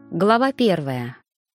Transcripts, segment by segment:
Глава 1.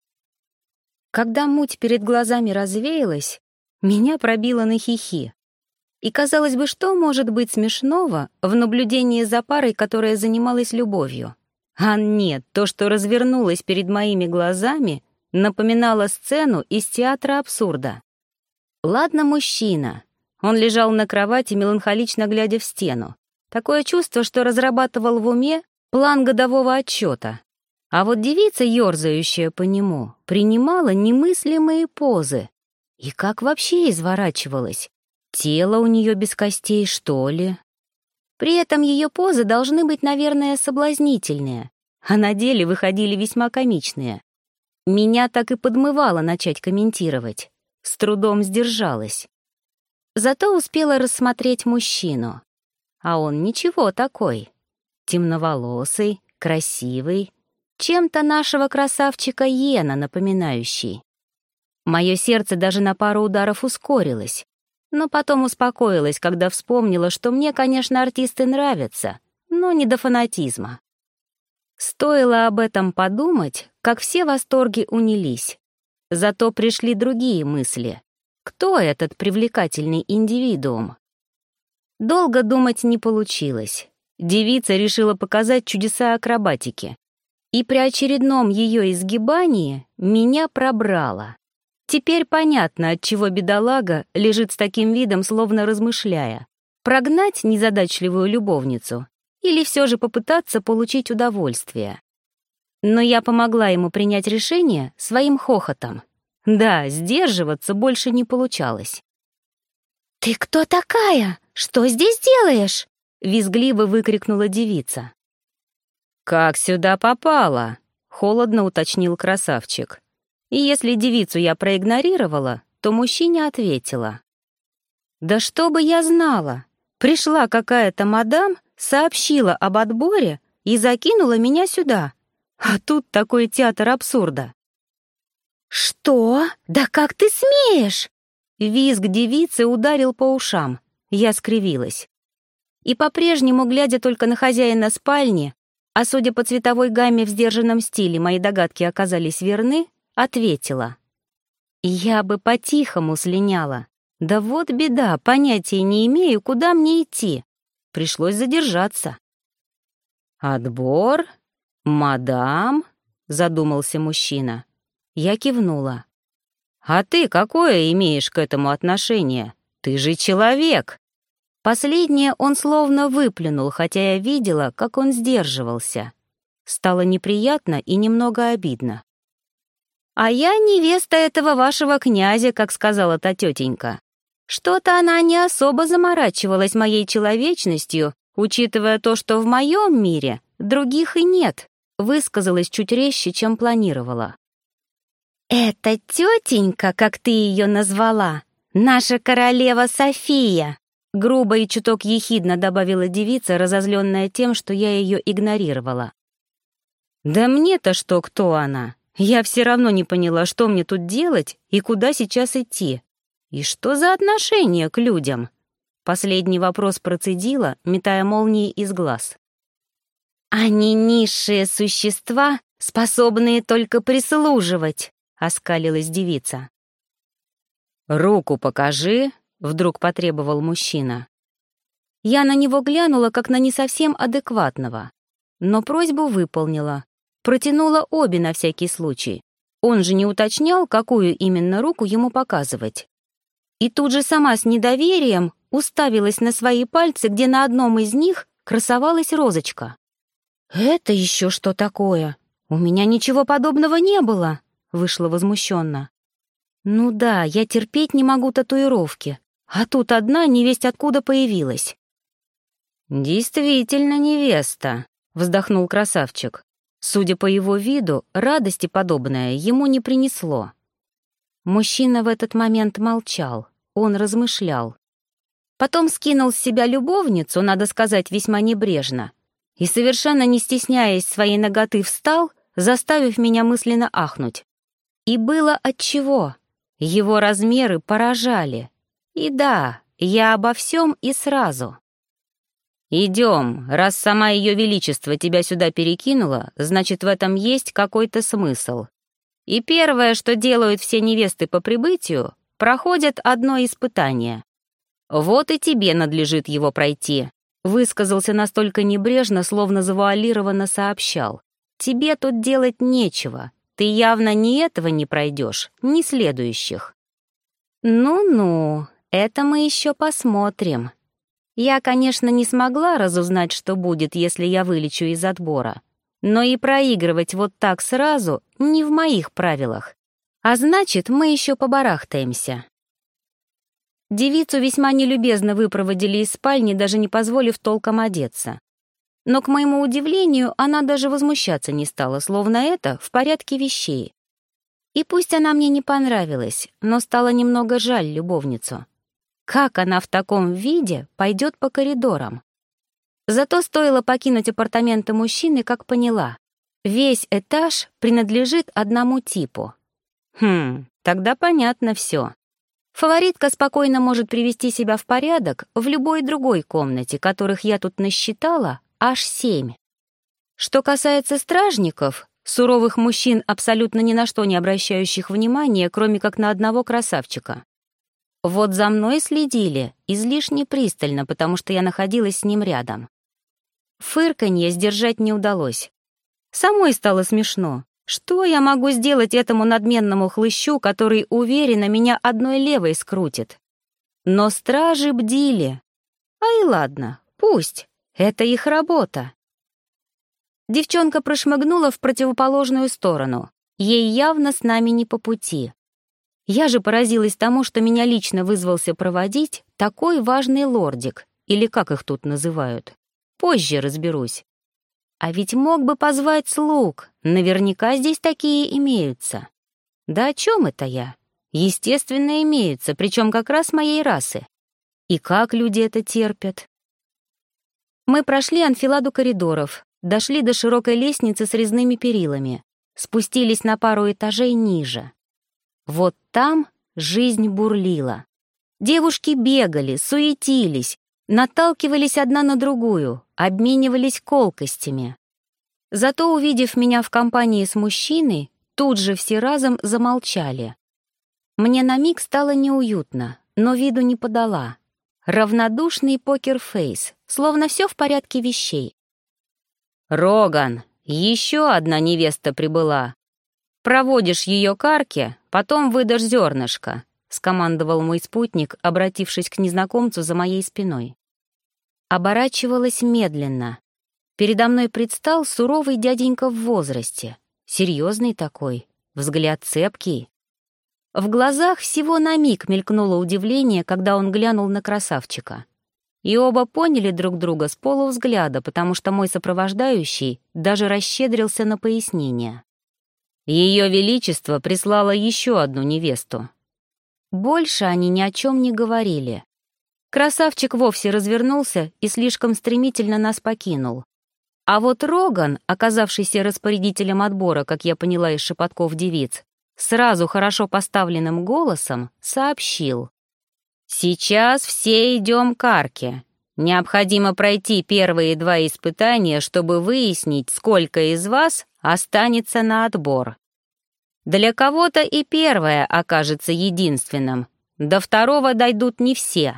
Когда муть перед глазами развеялась, меня пробило на хихи. И, казалось бы, что может быть смешного в наблюдении за парой, которая занималась любовью? А нет, то, что развернулось перед моими глазами, напоминало сцену из театра абсурда. Ладно, мужчина. Он лежал на кровати, меланхолично глядя в стену. Такое чувство, что разрабатывал в уме план годового отчета. А вот девица, ёрзающая по нему, принимала немыслимые позы. И как вообще изворачивалась? Тело у нее без костей, что ли? При этом ее позы должны быть, наверное, соблазнительные, а на деле выходили весьма комичные. Меня так и подмывало начать комментировать. С трудом сдержалась. Зато успела рассмотреть мужчину. А он ничего такой. Темноволосый, красивый, чем-то нашего красавчика Йена напоминающий. Мое сердце даже на пару ударов ускорилось, но потом успокоилось, когда вспомнила, что мне, конечно, артисты нравятся, но не до фанатизма. Стоило об этом подумать, как все восторги унились. Зато пришли другие мысли. Кто этот привлекательный индивидуум? Долго думать не получилось. Девица решила показать чудеса акробатики. И при очередном ее изгибании меня пробрало. Теперь понятно, отчего бедолага лежит с таким видом, словно размышляя. Прогнать незадачливую любовницу или все же попытаться получить удовольствие. Но я помогла ему принять решение своим хохотом. Да, сдерживаться больше не получалось. «Ты кто такая? Что здесь делаешь?» — визгливо выкрикнула девица. «Как сюда попала?» — холодно уточнил красавчик. И если девицу я проигнорировала, то мужчине ответила. «Да что бы я знала! Пришла какая-то мадам, сообщила об отборе и закинула меня сюда. А тут такой театр абсурда». «Что? Да как ты смеешь?» Визг девицы ударил по ушам. Я скривилась. И по-прежнему, глядя только на хозяина спальни, а судя по цветовой гамме в сдержанном стиле, мои догадки оказались верны, ответила. «Я бы по-тихому слиняла. Да вот беда, понятия не имею, куда мне идти. Пришлось задержаться». «Отбор? Мадам?» — задумался мужчина. Я кивнула. «А ты какое имеешь к этому отношение? Ты же человек!» Последнее он словно выплюнул, хотя я видела, как он сдерживался. Стало неприятно и немного обидно. «А я невеста этого вашего князя, как сказала та тетенька. Что-то она не особо заморачивалась моей человечностью, учитывая то, что в моем мире других и нет», высказалась чуть резче, чем планировала. «Это тетенька, как ты ее назвала, наша королева София», грубо и чуток ехидно добавила девица, разозленная тем, что я ее игнорировала. «Да мне-то что, кто она? Я все равно не поняла, что мне тут делать и куда сейчас идти. И что за отношение к людям?» Последний вопрос процедила, метая молнии из глаз. «Они низшие существа, способные только прислуживать», — оскалилась девица. «Руку покажи», — вдруг потребовал мужчина. Я на него глянула, как на не совсем адекватного, но просьбу выполнила, протянула обе на всякий случай. Он же не уточнял, какую именно руку ему показывать. И тут же сама с недоверием уставилась на свои пальцы, где на одном из них красовалась розочка. «Это еще что такое? У меня ничего подобного не было», — вышла возмущенно. «Ну да, я терпеть не могу татуировки, а тут одна невесть откуда появилась». «Действительно невеста», — вздохнул красавчик. Судя по его виду, радости подобное ему не принесло. Мужчина в этот момент молчал, он размышлял. Потом скинул с себя любовницу, надо сказать, весьма небрежно, и, совершенно не стесняясь своей наготы, встал, заставив меня мысленно ахнуть. И было отчего. Его размеры поражали. И да, я обо всем и сразу. «Идем, раз сама Ее Величество тебя сюда перекинула, значит, в этом есть какой-то смысл. И первое, что делают все невесты по прибытию, проходят одно испытание. Вот и тебе надлежит его пройти», — высказался настолько небрежно, словно завуалированно сообщал. «Тебе тут делать нечего, ты явно ни этого не пройдешь, ни следующих». «Ну-ну, это мы еще посмотрим». Я, конечно, не смогла разузнать, что будет, если я вылечу из отбора, но и проигрывать вот так сразу не в моих правилах. А значит, мы еще побарахтаемся. Девицу весьма нелюбезно выпроводили из спальни, даже не позволив толком одеться. Но, к моему удивлению, она даже возмущаться не стала, словно это в порядке вещей. И пусть она мне не понравилась, но стало немного жаль любовницу. Как она в таком виде пойдет по коридорам? Зато стоило покинуть апартаменты мужчины, как поняла. Весь этаж принадлежит одному типу. Тогда понятно все. Фаворитка спокойно может привести себя в порядок в любой другой комнате, которых я тут насчитала аж 7. Что касается стражников, суровых мужчин, абсолютно ни на что не обращающих внимания, кроме как на одного красавчика. Вот за мной следили излишне пристально, потому что я находилась с ним рядом. Фырканье сдержать не удалось. Самой стало смешно. Что я могу сделать этому надменному хлыщу, который уверенно меня одной левой скрутит? Но стражи бдили. Ай, ладно, пусть. Это их работа. Девчонка прошмыгнула в противоположную сторону. Ей явно с нами не по пути. Я же поразилась тому, что меня лично вызвался проводить такой важный лордик, или как их тут называют. Позже разберусь. А ведь мог бы позвать слуг, наверняка здесь такие имеются. Да о чем это я? Естественно, имеются, причем как раз моей расы. И как люди это терпят? Мы прошли анфиладу коридоров, дошли до широкой лестницы с резными перилами, спустились на пару этажей ниже. Вот там жизнь бурлила. Девушки бегали, суетились, наталкивались одна на другую, обменивались колкостями. Зато, увидев меня в компании с мужчиной, тут же все разом замолчали. Мне на миг стало неуютно, но виду не подала. Равнодушный покерфейс, словно все в порядке вещей. «Роган, еще одна невеста прибыла. Проводишь ее к арке, потом выдашь зернышко», — скомандовал мой спутник, обратившись к незнакомцу за моей спиной. Оборачивалась медленно. Передо мной предстал суровый дяденька в возрасте, серьезный такой, взгляд цепкий. В глазах всего на миг мелькнуло удивление, когда он глянул на красавчика. И оба поняли друг друга с полувзгляда, потому что мой сопровождающий даже расщедрился на пояснение. Ее Величество прислало еще одну невесту. Больше они ни о чем не говорили. Красавчик вовсе развернулся и слишком стремительно нас покинул. А вот Роган, оказавшийся распорядителем отбора, как я поняла из шепотков девиц, сразу хорошо поставленным голосом сообщил. «Сейчас все идем к арке. Необходимо пройти первые 2 испытания, чтобы выяснить, сколько из вас останется на отбор. Для кого-то и первое окажется единственным, до второго дойдут не все».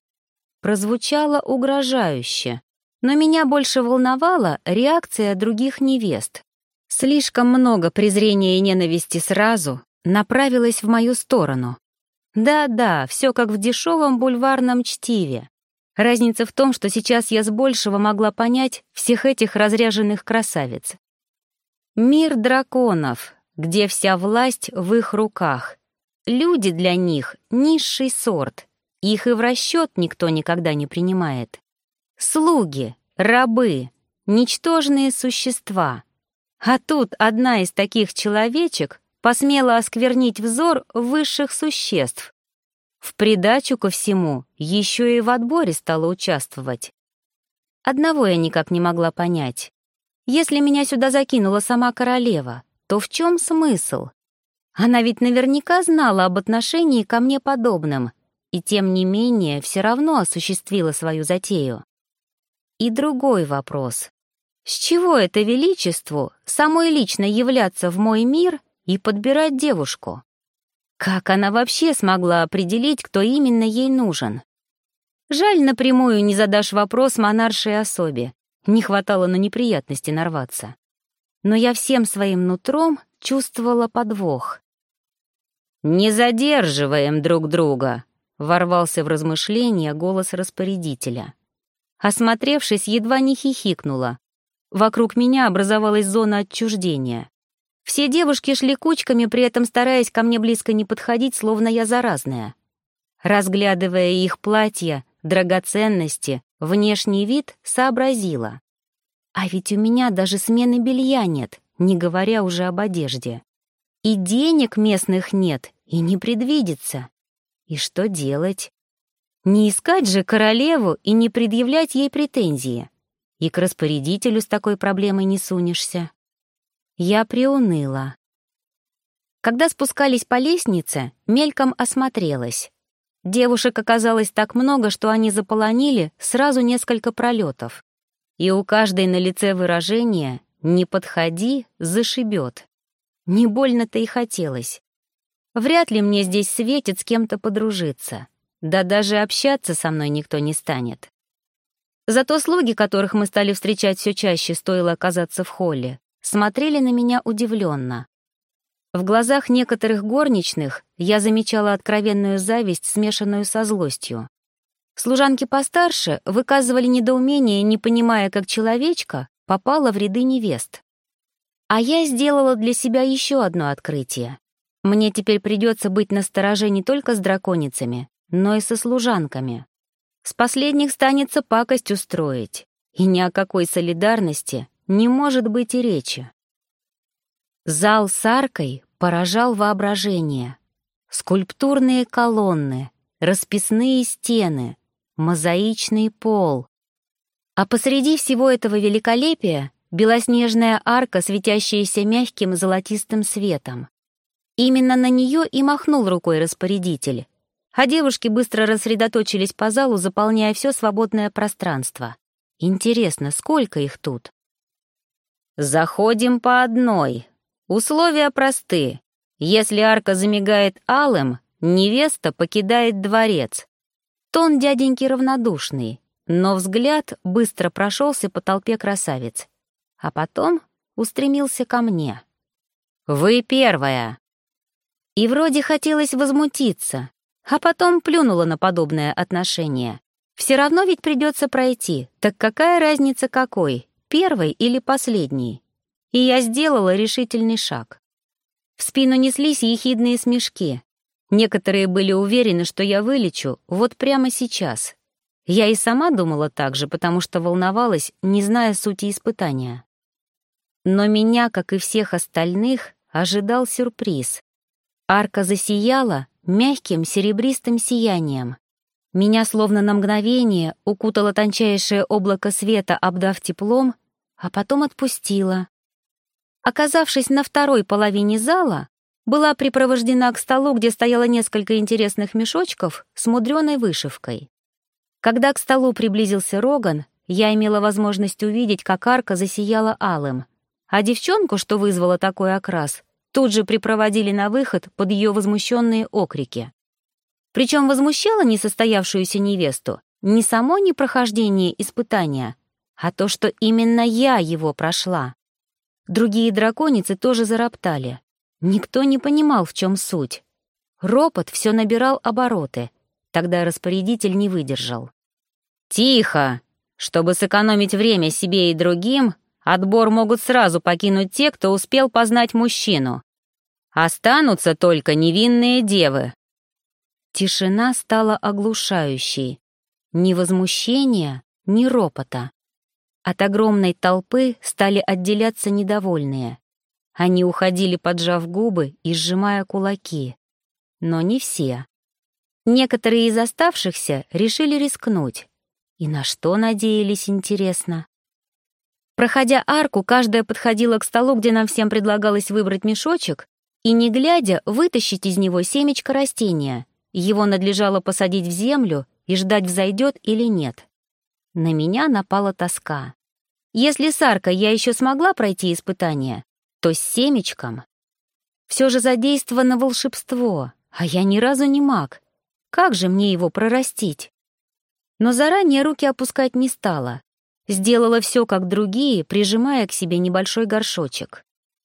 Прозвучало угрожающе, но меня больше волновала реакция других невест. Слишком много презрения и ненависти сразу направилось в мою сторону. Да-да, все как в дешевом бульварном чтиве. Разница в том, что сейчас я с большего могла понять всех этих разряженных красавиц. Мир драконов, где вся власть в их руках. Люди для них — низший сорт, их и в расчет никто никогда не принимает. Слуги, рабы, ничтожные существа. А тут одна из таких человечек посмела осквернить взор высших существ. В придачу ко всему еще и в отборе стала участвовать. Одного я никак не могла понять. Если меня сюда закинула сама королева, то в чем смысл? Она ведь наверняка знала об отношении ко мне подобном, и тем не менее все равно осуществила свою затею. И другой вопрос. С чего это величеству самой лично являться в мой мир и подбирать девушку? Как она вообще смогла определить, кто именно ей нужен? Жаль, напрямую не задашь вопрос монаршей особе. Не хватало на неприятности нарваться. Но я всем своим нутром чувствовала подвох. «Не задерживаем друг друга», — ворвался в размышления голос распорядителя. Осмотревшись, едва не хихикнула. Вокруг меня образовалась зона отчуждения. Все девушки шли кучками, при этом стараясь ко мне близко не подходить, словно я заразная. Разглядывая их платья, драгоценности, внешний вид, сообразила. А ведь у меня даже смены белья нет, не говоря уже об одежде. И денег местных нет, и не предвидится. И что делать? Не искать же королеву и не предъявлять ей претензии. И к распорядителю с такой проблемой не сунешься. Я приуныла. Когда спускались по лестнице, мельком осмотрелась. Девушек оказалось так много, что они заполонили сразу несколько пролетов. И у каждой на лице выражение «не подходи, зашибет». Не больно-то и хотелось. Вряд ли мне здесь светит с кем-то подружиться. Да даже общаться со мной никто не станет. Зато слуги, которых мы стали встречать все чаще, стоило оказаться в холле, смотрели на меня удивленно. В глазах некоторых горничных я замечала откровенную зависть, смешанную со злостью. Служанки постарше выказывали недоумение, не понимая, как человечка попала в ряды невест. А я сделала для себя еще одно открытие. Мне теперь придется быть настороже не только с драконицами, но и со служанками. С последних станется пакость устроить, и ни о какой солидарности не может быть и речи. Зал с аркой поражал воображение. Скульптурные колонны, расписные стены, мозаичный пол. А посреди всего этого великолепия белоснежная арка, светящаяся мягким золотистым светом. Именно на нее и махнул рукой распорядитель, а девушки быстро рассредоточились по залу, заполняя все свободное пространство. Интересно, сколько их тут? «Заходим по одной. Условия просты. Если арка замигает алым, невеста покидает дворец». Тон дяденьки равнодушный, но взгляд быстро прошелся по толпе красавиц. А потом устремился ко мне. «Вы первая!» И вроде хотелось возмутиться, а потом плюнула на подобное отношение. Все равно ведь придется пройти, так какая разница какой, первый или последний? И я сделала решительный шаг. В спину неслись ехидные смешки. Некоторые были уверены, что я вылечу вот прямо сейчас. Я и сама думала так же, потому что волновалась, не зная сути испытания. Но меня, как и всех остальных, ожидал сюрприз. Арка засияла мягким серебристым сиянием. Меня словно на мгновение укутало тончайшее облако света, обдав теплом, а потом отпустила. Оказавшись на второй половине зала, была припровождена к столу, где стояло несколько интересных мешочков с мудреной вышивкой. Когда к столу приблизился Роган, я имела возможность увидеть, как арка засияла алым, а девчонку, что вызвала такой окрас, тут же припроводили на выход под ее возмущенные окрики. Причем возмущало несостоявшуюся невесту не само непрохождение испытания, а то, что именно я его прошла. Другие драконицы тоже зароптали. Никто не понимал, в чем суть. Ропот все набирал обороты. Тогда распорядитель не выдержал. «Тихо! Чтобы сэкономить время себе и другим, отбор могут сразу покинуть те, кто успел познать мужчину. Останутся только невинные девы». Тишина стала оглушающей. Ни возмущения, ни ропота. От огромной толпы стали отделяться недовольные. Они уходили, поджав губы и сжимая кулаки. Но не все. Некоторые из оставшихся решили рискнуть. И на что надеялись, интересно? Проходя арку, каждая подходила к столу, где нам всем предлагалось выбрать мешочек, и, не глядя, вытащить из него семечко растения. Его надлежало посадить в землю и ждать, взойдет или нет. На меня напала тоска. Если с Аркой я еще смогла пройти испытание, то с семечком... Все же задействовано волшебство, а я ни разу не маг. Как же мне его прорастить? Но заранее руки опускать не стала. Сделала все, как другие, прижимая к себе небольшой горшочек.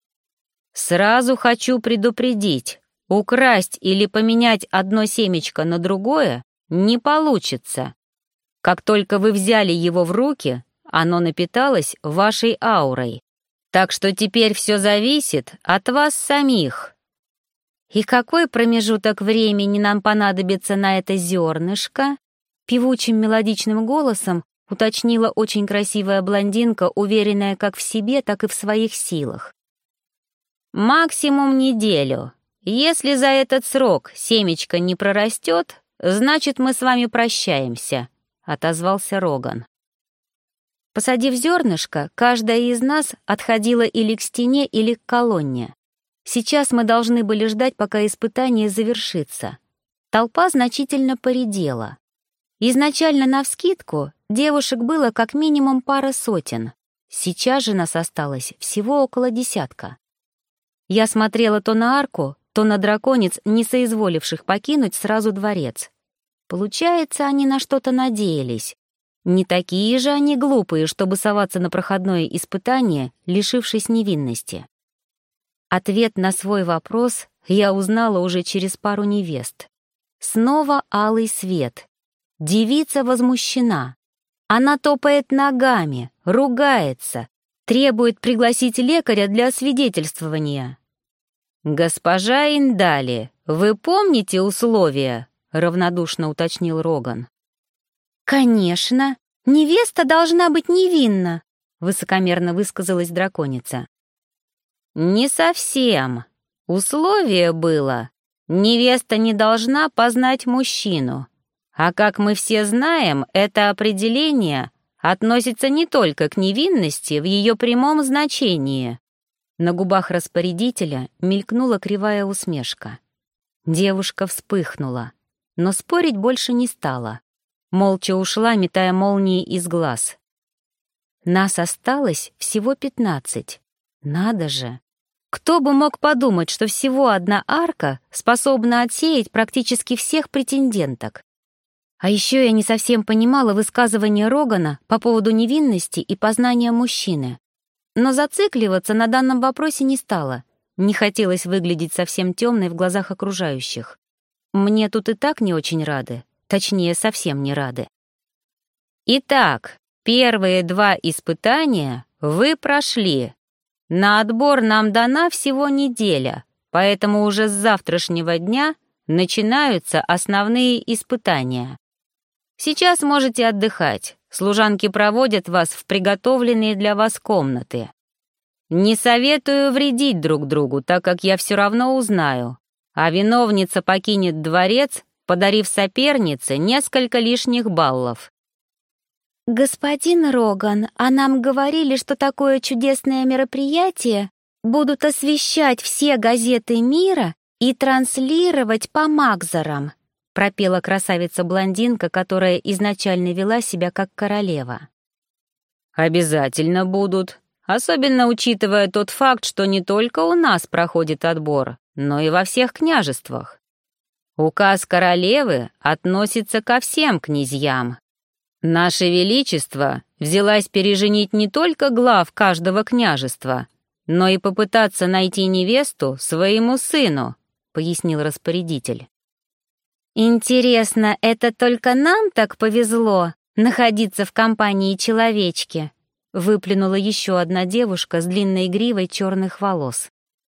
«Сразу хочу предупредить, украсть или поменять одно семечко на другое не получится. Как только вы взяли его в руки, оно напиталось вашей аурой. Так что теперь все зависит от вас самих». «И какой промежуток времени нам понадобится на это зернышко?» Певучим мелодичным голосом уточнила очень красивая блондинка, уверенная как в себе, так и в своих силах. «Максимум неделю. Если за этот срок семечко не прорастет, значит, мы с вами прощаемся», — отозвался Роган. Посадив зернышко, каждая из нас отходила или к стене, или к колонне. Сейчас мы должны были ждать, пока испытание завершится. Толпа значительно поредела. Изначально навскидку девушек было как минимум пара сотен. Сейчас же нас осталось всего около десятка. Я смотрела то на Арку, то на драконец, не соизволивших покинуть сразу дворец. Получается, они на что-то надеялись. Не такие же они глупые, чтобы соваться на проходное испытание, лишившись невинности. Ответ на свой вопрос я узнала уже через пару невест. Снова алый свет. Девица возмущена. Она топает ногами, ругается, требует пригласить лекаря для освидетельствования. «Госпожа Индали, вы помните условия?» — равнодушно уточнил Роган. «Конечно, невеста должна быть невинна», — высокомерно высказалась драконица. «Не совсем. Условие было: невеста не должна познать мужчину. А как мы все знаем, это определение относится не только к невинности в ее прямом значении». На губах распорядителя мелькнула кривая усмешка. Девушка вспыхнула, но спорить больше не стала. Молча ушла, метая молнии из глаз. Нас осталось всего 15. Надо же! Кто бы мог подумать, что всего одна арка способна отсеять практически всех претенденток. А еще я не совсем понимала высказывание Рогана по поводу невинности и познания мужчины. Но зацикливаться на данном вопросе не стала. Не хотелось выглядеть совсем темной в глазах окружающих. Мне тут и так не очень рады. Точнее, совсем не рады. Итак, первые 2 испытания вы прошли. На отбор нам дана всего неделя, поэтому уже с завтрашнего дня начинаются основные испытания. Сейчас можете отдыхать. Служанки проводят вас в приготовленные для вас комнаты. Не советую вредить друг другу, так как я все равно узнаю, а виновница покинет дворец, подарив сопернице несколько лишних баллов. «Господин Роган, а нам говорили, что такое чудесное мероприятие будут освещать все газеты мира и транслировать по Макзарам», пропела красавица-блондинка, которая изначально вела себя как королева. «Обязательно будут, особенно учитывая тот факт, что не только у нас проходит отбор, но и во всех княжествах. Указ королевы относится ко всем князьям. Наше Величество взялась переженить не только глав каждого княжества, но и попытаться найти невесту своему сыну», — пояснил распорядитель. «Интересно, это только нам так повезло находиться в компании человечки?» — выплюнула еще одна девушка с длинной гривой черных волос.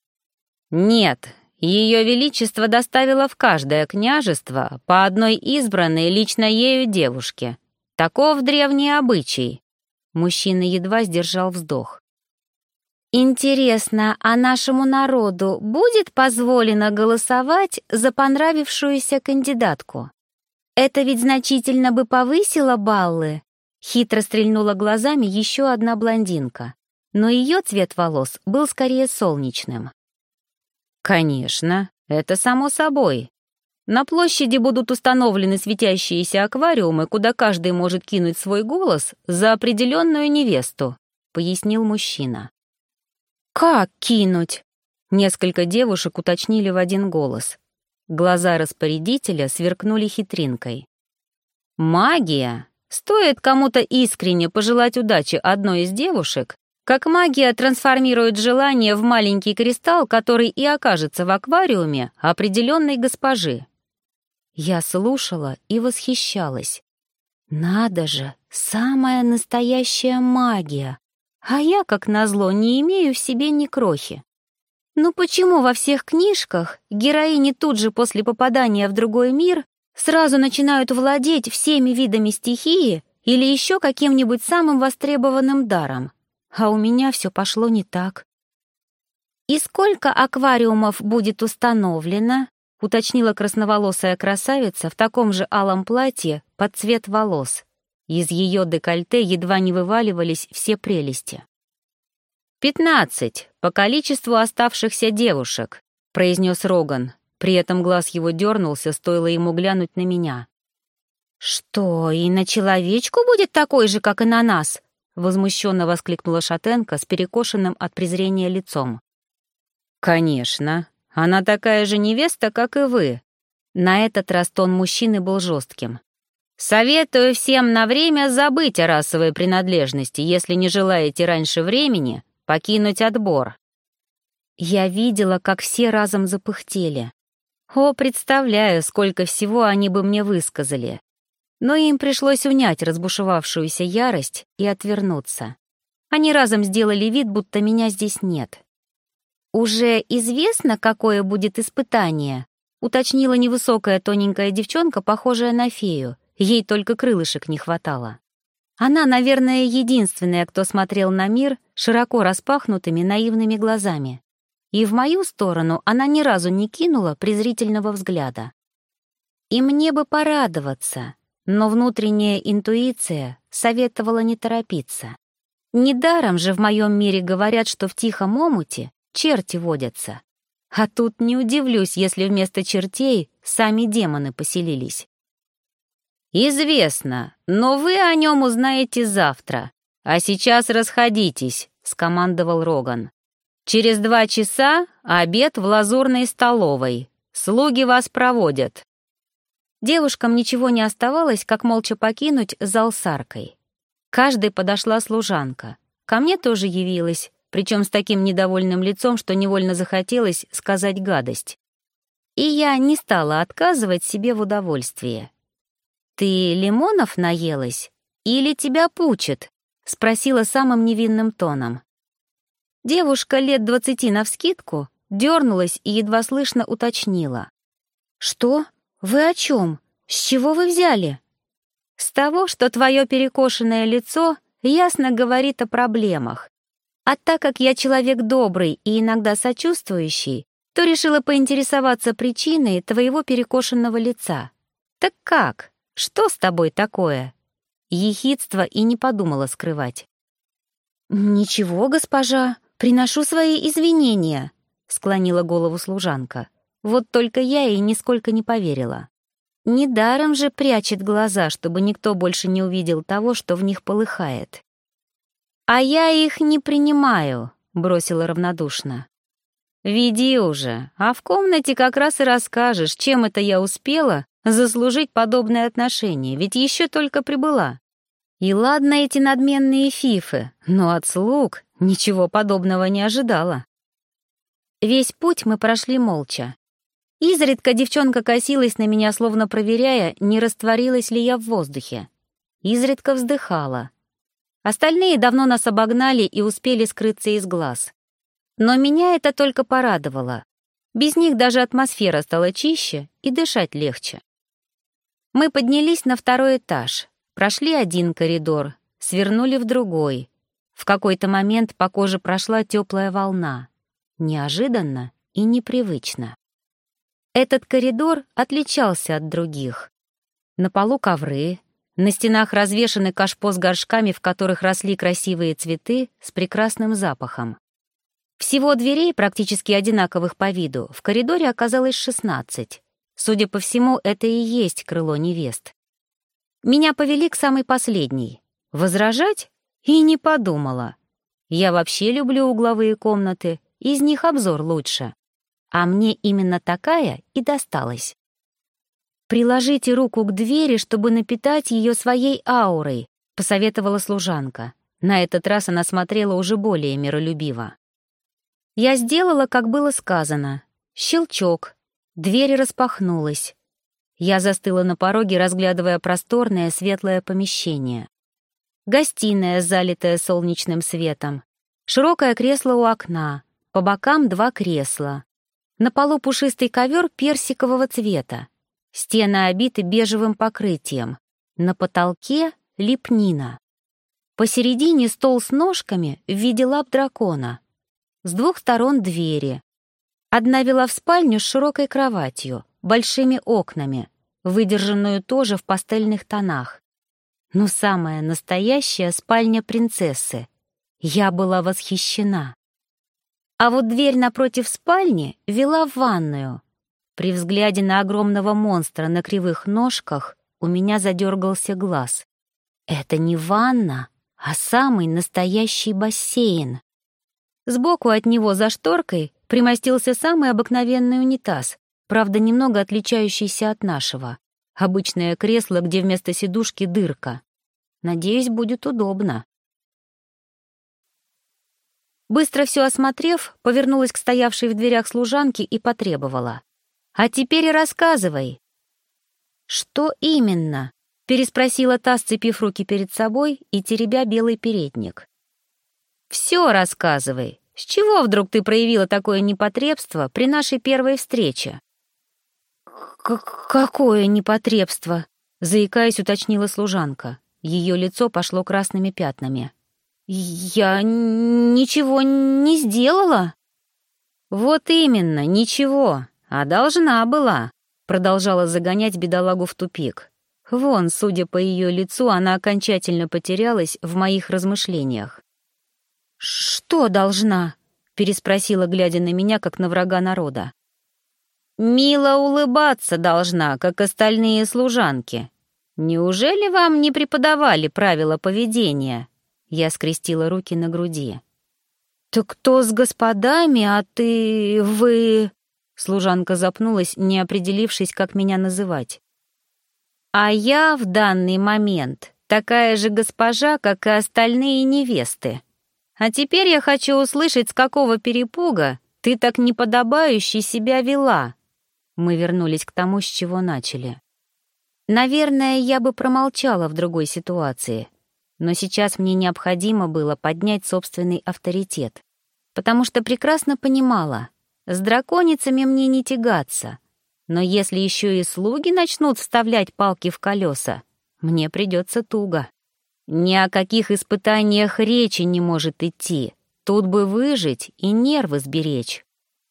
«Нет, Ее Величество доставило в каждое княжество по одной избранной лично ею девушке. Таков древний обычай». Мужчина едва сдержал вздох. «Интересно, а нашему народу будет позволено голосовать за понравившуюся кандидатку? Это ведь значительно бы повысило баллы?» Хитро стрельнула глазами еще одна блондинка, но ее цвет волос был скорее солнечным. «Конечно, это само собой. На площади будут установлены светящиеся аквариумы, куда каждый может кинуть свой голос за определенную невесту», — пояснил мужчина. «Как кинуть?» — несколько девушек уточнили в один голос. Глаза распорядителя сверкнули хитринкой. «Магия! Стоит кому-то искренне пожелать удачи одной из девушек, как магия трансформирует желание в маленький кристалл, который и окажется в аквариуме определенной госпожи». Я слушала и восхищалась. Надо же, самая настоящая магия. А я, как назло, не имею в себе ни крохи. Ну почему во всех книжках героини тут же после попадания в другой мир сразу начинают владеть всеми видами стихии или еще каким-нибудь самым востребованным даром? А у меня все пошло не так. «И сколько аквариумов будет установлено?» — уточнила красноволосая красавица в таком же алом платье под цвет волос. Из ее декольте едва не вываливались все прелести. 15 по количеству оставшихся девушек», — произнес Роган. При этом глаз его дернулся, стоило ему глянуть на меня. «Что, и на человечку будет такой же, как и на нас?» — возмущенно воскликнула шатенка с перекошенным от презрения лицом. «Конечно. Она такая же невеста, как и вы». На этот раз тон мужчины был жестким. «Советую всем на время забыть о расовой принадлежности, если не желаете раньше времени покинуть отбор». Я видела, как все разом запыхтели. О, представляю, сколько всего они бы мне высказали. Но им пришлось унять разбушевавшуюся ярость и отвернуться. Они разом сделали вид, будто меня здесь нет. «Уже известно, какое будет испытание?» — уточнила невысокая тоненькая девчонка, похожая на фею. Ей только крылышек не хватало. Она, наверное, единственная, кто смотрел на мир широко распахнутыми наивными глазами. И в мою сторону она ни разу не кинула презрительного взгляда. И мне бы порадоваться, но внутренняя интуиция советовала не торопиться. Недаром же в моем мире говорят, что в тихом омуте черти водятся. А тут не удивлюсь, если вместо чертей сами демоны поселились. «Известно, но вы о нем узнаете завтра. А сейчас расходитесь», — скомандовал Роган. «Через 2 часа обед в лазурной столовой. Слуги вас проводят». Девушкам ничего не оставалось, как молча покинуть зал с аркой. Каждой подошла служанка. Ко мне тоже явилась, причем с таким недовольным лицом, что невольно захотелось сказать гадость. И я не стала отказывать себе в удовольствии. «Ты лимонов наелась? Или тебя пучит?» — спросила самым невинным тоном. Девушка лет 20 навскидку дернулась и едва слышно уточнила. «Что? Вы о чем? С чего вы взяли?» «С того, что твое перекошенное лицо ясно говорит о проблемах. А так как я человек добрый и иногда сочувствующий, то решила поинтересоваться причиной твоего перекошенного лица. Так как? Что с тобой такое?» Ехидство и не подумала скрывать. «Ничего, госпожа, приношу свои извинения», — склонила голову служанка. Вот только я ей нисколько не поверила. Недаром же прячет глаза, чтобы никто больше не увидел того, что в них полыхает. «А я их не принимаю», — бросила равнодушно. «Веди уже, а в комнате как раз и расскажешь, чем это я успела заслужить подобное отношение, ведь еще только прибыла. И ладно эти надменные фифы, но от слуг ничего подобного не ожидала». Весь путь мы прошли молча. Изредка девчонка косилась на меня, словно проверяя, не растворилась ли я в воздухе. Изредка вздыхала. Остальные давно нас обогнали и успели скрыться из глаз. Но меня это только порадовало. Без них даже атмосфера стала чище и дышать легче. Мы поднялись на 2-й этаж, прошли один коридор, свернули в другой. В какой-то момент по коже прошла теплая волна. Неожиданно и непривычно. Этот коридор отличался от других. На полу ковры, на стенах развешаны кашпо с горшками, в которых росли красивые цветы с прекрасным запахом. Всего дверей, практически одинаковых по виду, в коридоре оказалось 16. Судя по всему, это и есть крыло невест. Меня повели к самой последней. Возражать? И не подумала. Я вообще люблю угловые комнаты, из них обзор лучше. А мне именно такая и досталась. «Приложите руку к двери, чтобы напитать ее своей аурой», — посоветовала служанка. На этот раз она смотрела уже более миролюбиво. Я сделала, как было сказано. Щелчок. Дверь распахнулась. Я застыла на пороге, разглядывая просторное светлое помещение. Гостиная, залитая солнечным светом. Широкое кресло у окна. По бокам 2 кресла. На полу пушистый ковер персикового цвета. Стены обиты бежевым покрытием. На потолке — лепнина. Посередине стол с ножками в виде лап дракона. С 2 сторон двери. Одна вела в спальню с широкой кроватью, большими окнами, выдержанную тоже в пастельных тонах. Но самая настоящая спальня принцессы. Я была восхищена. А вот дверь напротив спальни вела в ванную. При взгляде на огромного монстра на кривых ножках у меня задергался глаз. Это не ванна, а самый настоящий бассейн. Сбоку от него за шторкой примостился самый обыкновенный унитаз, правда, немного отличающийся от нашего. Обычное кресло, где вместо сидушки дырка. Надеюсь, будет удобно. Быстро все осмотрев, повернулась к стоявшей в дверях служанке и потребовала. «А теперь и рассказывай». «Что именно?» — переспросила та, сцепив руки перед собой и теребя белый передник. «Все рассказывай. С чего вдруг ты проявила такое непотребство при нашей первой встрече?» «Какое непотребство?» — заикаясь, уточнила служанка. Ее лицо пошло красными пятнами. «Я ничего не сделала». «Вот именно, ничего, а должна была», — продолжала загонять бедолагу в тупик. Вон, судя по ее лицу, она окончательно потерялась в моих размышлениях. «Что должна?» — переспросила, глядя на меня, как на врага народа. «Мило улыбаться должна, как остальные служанки. Неужели вам не преподавали правила поведения?» Я скрестила руки на груди. «Так кто с господами, а вы...» Служанка запнулась, не определившись, как меня называть. «А я в данный момент такая же госпожа, как и остальные невесты. А теперь я хочу услышать, с какого перепуга ты так неподобающе себя вела». Мы вернулись к тому, с чего начали. Наверное, я бы промолчала в другой ситуации, но сейчас мне необходимо было поднять собственный авторитет, потому что прекрасно понимала, с драконицами мне не тягаться, но если еще и слуги начнут вставлять палки в колеса, мне придется туго. Ни о каких испытаниях речи не может идти, тут бы выжить и нервы сберечь.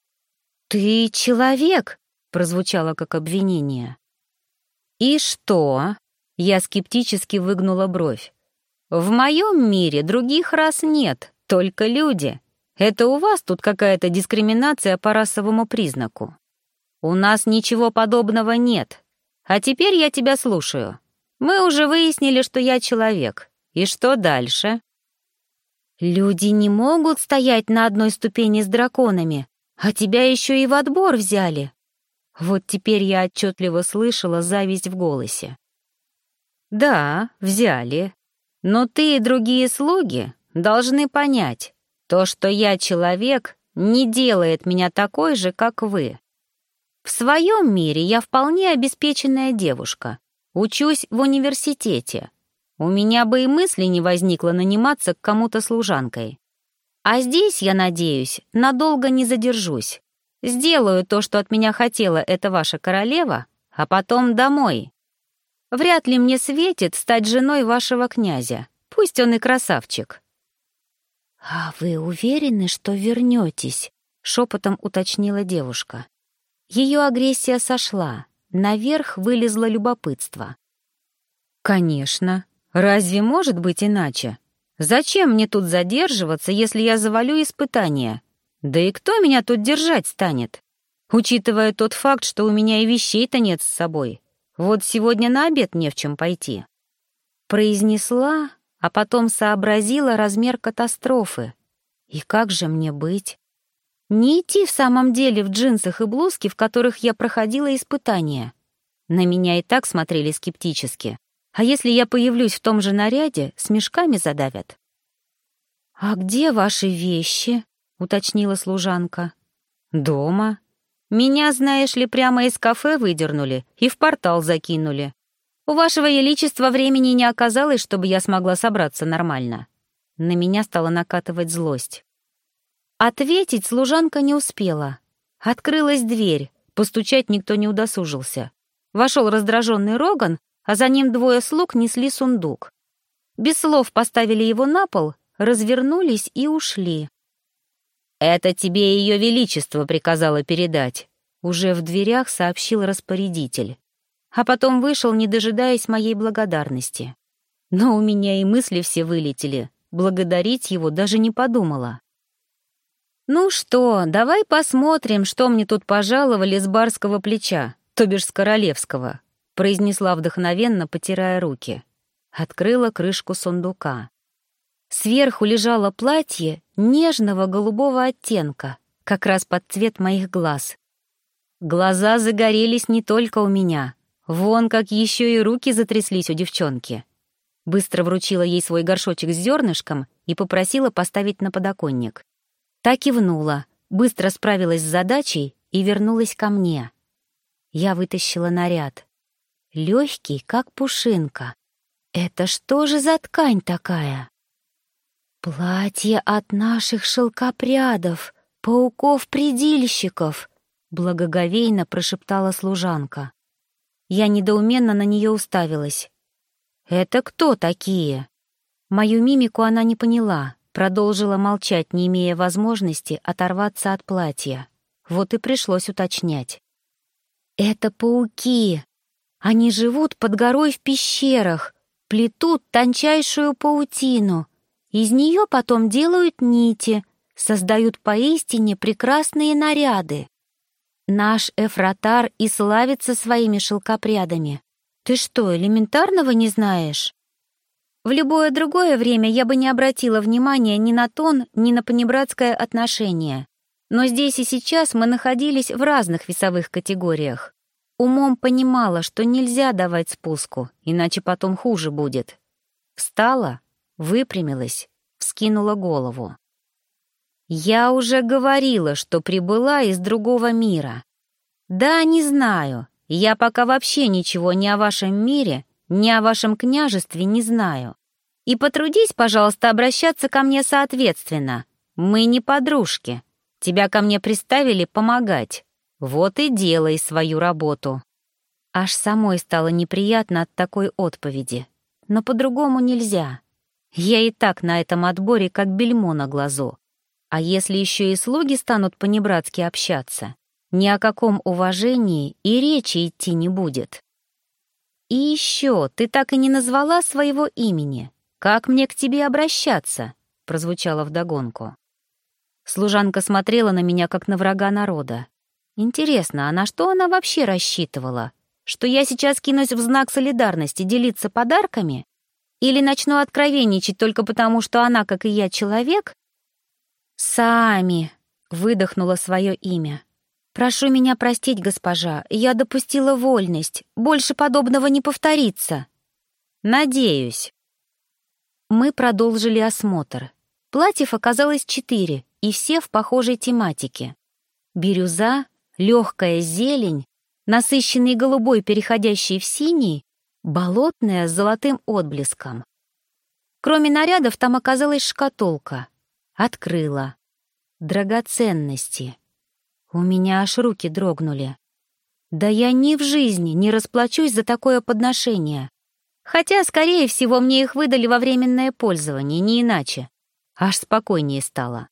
«Ты человек?» — прозвучало как обвинение. «И что?» — я скептически выгнула бровь. «В моем мире других рас нет, только люди. Это у вас тут какая-то дискриминация по расовому признаку. У нас ничего подобного нет. А теперь я тебя слушаю. Мы уже выяснили, что я человек. И что дальше?» «Люди не могут стоять на одной ступени с драконами, а тебя еще и в отбор взяли». Вот теперь я отчетливо слышала зависть в голосе. «Да, взяли. Но ты и другие слуги должны понять, то, что я человек, не делает меня такой же, как вы. В своем мире я вполне обеспеченная девушка, учусь в университете. У меня бы и мысли не возникло наниматься к кому-то служанкой. А здесь, я надеюсь, надолго не задержусь. Сделаю то, что от меня хотела эта ваша королева, а потом домой. Вряд ли мне светит стать женой вашего князя, пусть он и красавчик». «А вы уверены, что вернетесь?» — шепотом уточнила девушка. Ее агрессия сошла, наверх вылезло любопытство. «Конечно. Разве может быть иначе? Зачем мне тут задерживаться, если я завалю испытания? Да и кто меня тут держать станет? учитывая тот факт, что у меня и вещей-то нет с собой. Вот сегодня на обед не в чем пойти». Произнесла, а потом сообразила размер катастрофы. И как же мне быть? Не идти в самом деле в джинсах и блузке, в которых я проходила испытания. На меня и так смотрели скептически. А если я появлюсь в том же наряде, с мешками задавят. «А где ваши вещи?» — уточнила служанка. «Дома. Меня, знаешь ли, прямо из кафе выдернули и в портал закинули. У вашего величества времени не оказалось, чтобы я смогла собраться нормально». На меня стала накатывать злость. Ответить служанка не успела. Открылась дверь, постучать никто не удосужился. Вошел раздраженный Роган, а за ним двое слуг несли сундук. Без слов поставили его на пол, развернулись и ушли. «Это тебе ее величество приказало передать», — уже в дверях сообщил распорядитель. А потом вышел, не дожидаясь моей благодарности. Но у меня и мысли все вылетели, благодарить его даже не подумала. «Ну что, давай посмотрим, что мне тут пожаловали с барского плеча, то бишь с королевского», — произнесла вдохновенно, потирая руки. Открыла крышку сундука. Сверху лежало платье нежного голубого оттенка, как раз под цвет моих глаз. Глаза загорелись не только у меня, вон как еще и руки затряслись у девчонки. Быстро вручила ей свой горшочек с зернышком и попросила поставить на подоконник. Та кивнула, быстро справилась с задачей и вернулась ко мне. Я вытащила наряд. Легкий, как пушинка. Это что же за ткань такая? «Платье от наших шелкопрядов, пауков-предильщиков», — благоговейно прошептала служанка. Я недоуменно на нее уставилась. «Это кто такие?» Мою мимику она не поняла, продолжила молчать, не имея возможности оторваться от платья. Вот и пришлось уточнять. «Это пауки. Они живут под горой в пещерах, плетут тончайшую паутину. Из нее потом делают нити, создают поистине прекрасные наряды. Наш Эфратар и славится своими шелкопрядами. Ты что, элементарного не знаешь?» В любое другое время я бы не обратила внимания ни на тон, ни на понебратское отношение. Но здесь и сейчас мы находились в разных весовых категориях. Умом понимала, что нельзя давать спуску, иначе потом хуже будет. Встала, выпрямилась, вскинула голову. «Я уже говорила, что прибыла из другого мира. Да, не знаю, я пока вообще ничего ни о вашем мире, ни о вашем княжестве не знаю. И потрудись, пожалуйста, обращаться ко мне соответственно. Мы не подружки. Тебя ко мне приставили помогать. Вот и делай свою работу». Аж самой стало неприятно от такой отповеди. Но по-другому нельзя. Я и так на этом отборе как бельмо на глазу. А если еще и слуги станут понебратски общаться, ни о каком уважении и речи идти не будет. «И еще, ты так и не назвала своего имени. Как мне к тебе обращаться?» — прозвучало вдогонку. Служанка смотрела на меня, как на врага народа. Интересно, а на что она вообще рассчитывала? Что я сейчас кинусь в знак солидарности делиться подарками? Или начну откровенничать только потому, что она, как и я, человек? «Сами», — выдохнула свое имя. «Прошу меня простить, госпожа, я допустила вольность. Больше подобного не повторится». «Надеюсь». Мы продолжили осмотр. Платьев оказалось 4, и все в похожей тематике. Бирюза, легкая зелень, насыщенный голубой, переходящий в синий, болотная с золотым отблеском. Кроме нарядов там оказалась шкатулка. Открыла. Драгоценности. У меня аж руки дрогнули. Да я ни в жизни не расплачусь за такое подношение. Хотя, скорее всего, мне их выдали во временное пользование, не иначе. Аж спокойнее стало.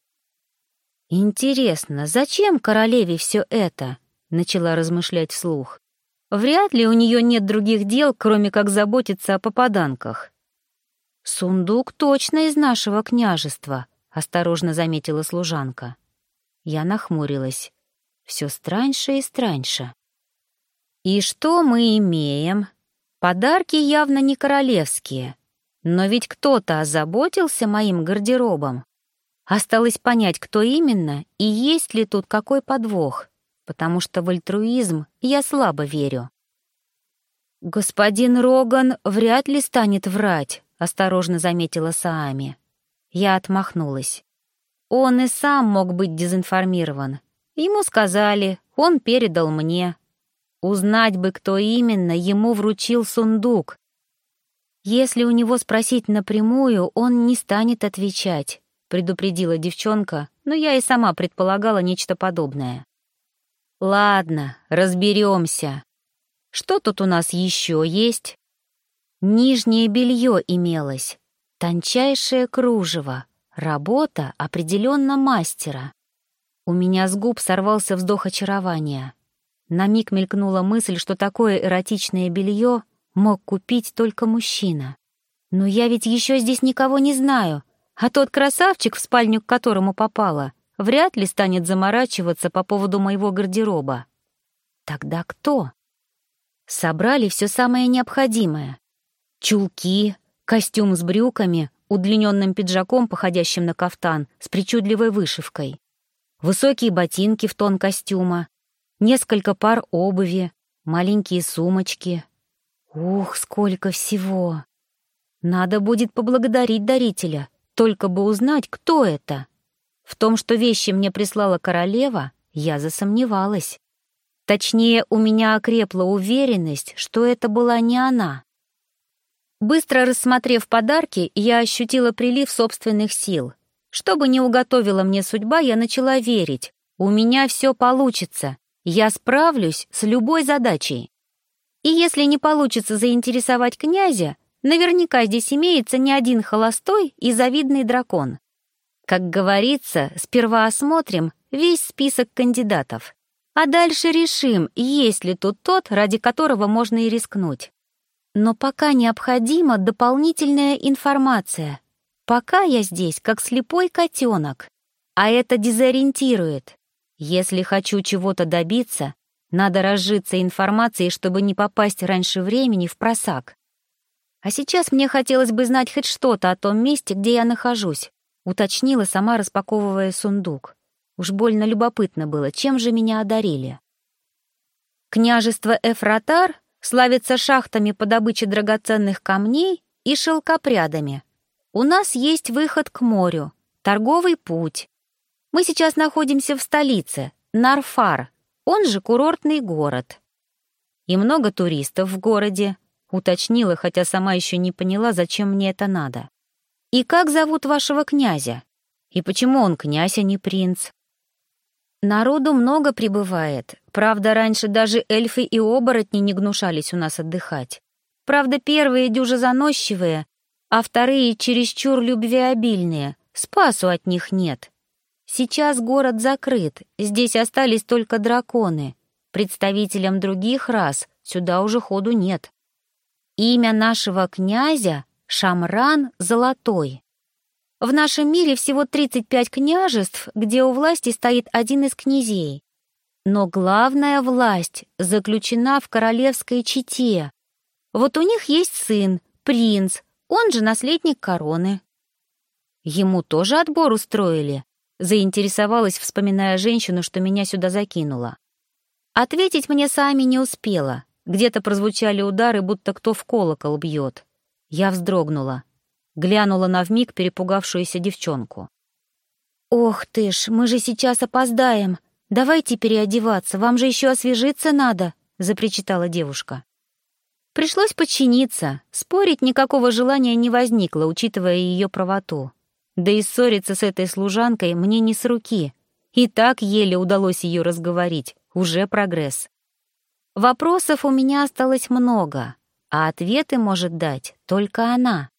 «Интересно, зачем королеве все это?» — начала размышлять вслух. «Вряд ли у нее нет других дел, кроме как заботиться о попаданках». «Сундук точно из нашего княжества», — осторожно заметила служанка. Я нахмурилась. все страньше и страньше. И что мы имеем? Подарки явно не королевские. Но ведь кто-то озаботился моим гардеробом. Осталось понять, кто именно и есть ли тут какой подвох, потому что в альтруизм я слабо верю. «Господин Роган вряд ли станет врать», — осторожно заметила Саами. Я отмахнулась. Он и сам мог быть дезинформирован. Ему сказали, он передал мне. Узнать бы, кто именно ему вручил сундук. Если у него спросить напрямую, он не станет отвечать, предупредила девчонка, но я и сама предполагала нечто подобное. Ладно, разберемся. Что тут у нас еще есть? Нижнее белье имелось, тончайшее кружево, работа определенно мастера. У меня с губ сорвался вздох очарования. На миг мелькнула мысль, что такое эротичное белье мог купить только мужчина. Но я ведь еще здесь никого не знаю, а тот красавчик, в спальню к которому попала, вряд ли станет заморачиваться по поводу моего гардероба. Тогда кто? Собрали все самое необходимое. Чулки, костюм с брюками, удлиненным пиджаком, походящим на кафтан, с причудливой вышивкой, высокие ботинки в тон костюма, несколько пар обуви, маленькие сумочки. Ух, сколько всего! Надо будет поблагодарить дарителя, только бы узнать, кто это. В том, что вещи мне прислала королева, я засомневалась. Точнее, у меня окрепла уверенность, что это была не она. Быстро рассмотрев подарки, я ощутила прилив собственных сил. Что бы ни уготовила мне судьба, я начала верить. У меня все получится. Я справлюсь с любой задачей. И если не получится заинтересовать князя, наверняка здесь имеется не один холостой и завидный дракон. Как говорится, сперва осмотрим весь список кандидатов, а дальше решим, есть ли тут тот, ради которого можно и рискнуть. Но пока необходима дополнительная информация. Пока я здесь как слепой котенок, а это дезориентирует. Если хочу чего-то добиться, надо разжиться информацией, чтобы не попасть раньше времени в просак. А сейчас мне хотелось бы знать хоть что-то о том месте, где я нахожусь, уточнила, сама распаковывая сундук. Уж больно любопытно было, чем же меня одарили. Княжество Эфратар славится шахтами по добыче драгоценных камней и шелкопрядами. У нас есть выход к морю, торговый путь. Мы сейчас находимся в столице, Нарфар, он же курортный город. И много туристов в городе, уточнила, хотя сама еще не поняла, зачем мне это надо. И как зовут вашего князя? И почему он князь, а не принц? Народу много прибывает. Правда, раньше даже эльфы и оборотни не гнушались у нас отдыхать. Правда, первые дюже заносчивые, а вторые чересчур любвеобильные. Спасу от них нет. Сейчас город закрыт, здесь остались только драконы. Представителям других рас сюда уже ходу нет. Имя нашего князя — Шамран Золотой. В нашем мире всего 35 княжеств, где у власти стоит один из князей. Но главная власть заключена в королевской чете. Вот у них есть сын, принц, он же наследник короны. Ему тоже отбор устроили? Заинтересовалась, вспоминая женщину, что меня сюда закинула. Ответить мне сами не успела. Где-то прозвучали удары, будто кто в колокол бьет. Я вздрогнула. Глянула на вмиг перепугавшуюся девчонку. «Ох ты ж, мы же сейчас опоздаем. Давайте переодеваться, вам же еще освежиться надо», — запричитала девушка. Пришлось подчиниться. Спорить никакого желания не возникло, учитывая ее правоту. Да и ссориться с этой служанкой мне не с руки. И так еле удалось ее разговорить. Уже прогресс. Вопросов у меня осталось много, а ответы может дать только она.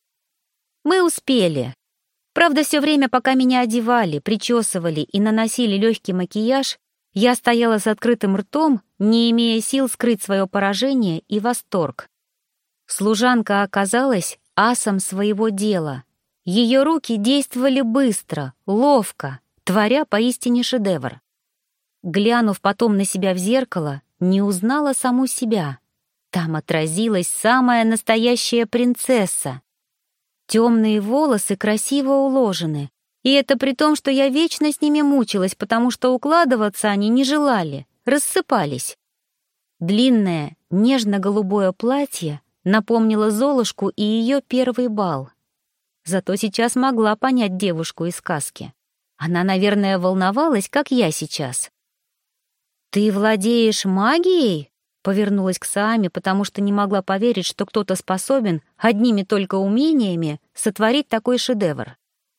Мы успели. Правда, все время, пока меня одевали, причесывали и наносили легкий макияж, я стояла с открытым ртом, не имея сил скрыть свое поражение и восторг. Служанка оказалась асом своего дела. Ее руки действовали быстро, ловко, творя поистине шедевр. Глянув потом на себя в зеркало, не узнала саму себя. Там отразилась самая настоящая принцесса. Темные волосы красиво уложены, и это при том, что я вечно с ними мучилась, потому что укладываться они не желали, рассыпались. Длинное, нежно-голубое платье напомнило Золушку и ее первый бал. Зато сейчас могла понять девушку из сказки. Она, наверное, волновалась, как я сейчас. «Ты владеешь магией?» — повернулась к Сааме, потому что не могла поверить, что кто-то способен одними только умениями сотворить такой шедевр.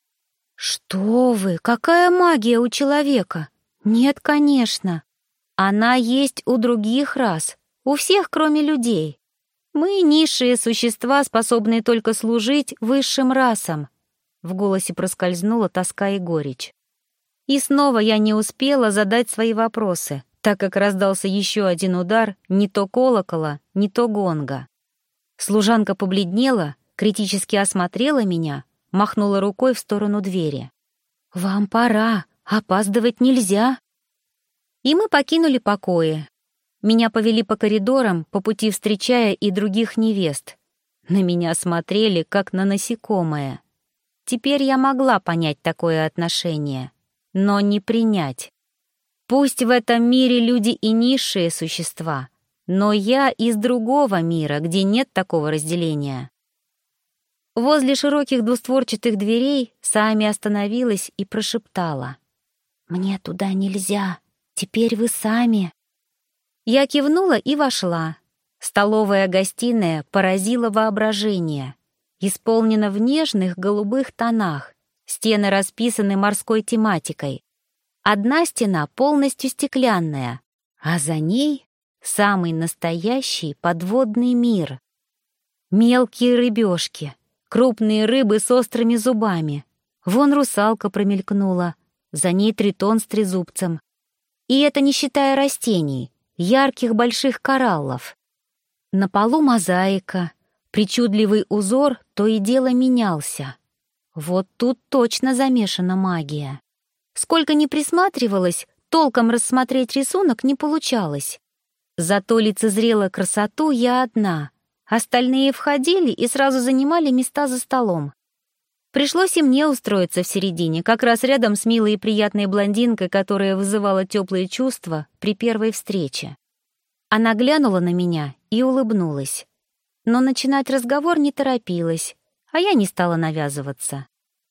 «Что вы? Какая магия у человека? Нет, конечно. Она есть у других рас, у всех, кроме людей. Мы низшие существа, способные только служить высшим расам». В голосе проскользнула тоска и горечь. И снова я не успела задать свои вопросы, так как раздался еще один удар не то колокола, не то гонга. Служанка побледнела, критически осмотрела меня, махнула рукой в сторону двери. «Вам пора, опаздывать нельзя». И мы покинули покои. Меня повели по коридорам, по пути встречая и других невест. На меня смотрели, как на насекомое. Теперь я могла понять такое отношение, но не принять. Пусть в этом мире люди и низшие существа, но я из другого мира, где нет такого разделения. Возле широких двустворчатых дверей Саами остановилась и прошептала: «Мне туда нельзя, теперь вы сами». Я кивнула и вошла. Столовая гостиная поразила воображение. Исполнена в нежных голубых тонах, стены расписаны морской тематикой. Одна стена полностью стеклянная, а за ней самый настоящий подводный мир. Мелкие рыбешки, крупные рыбы с острыми зубами. Вон русалка промелькнула, за ней тритон с трезубцем. И это не считая растений, ярких больших кораллов. На полу мозаика, причудливый узор то и дело менялся. Вот тут точно замешана магия. Сколько ни присматривалась, толком рассмотреть рисунок не получалось. Зато лицезрела красоту я одна. Остальные входили и сразу занимали места за столом. Пришлось и мне устроиться в середине, как раз рядом с милой и приятной блондинкой, которая вызывала теплые чувства при первой встрече. Она глянула на меня и улыбнулась. Но начинать разговор не торопилась, а я не стала навязываться.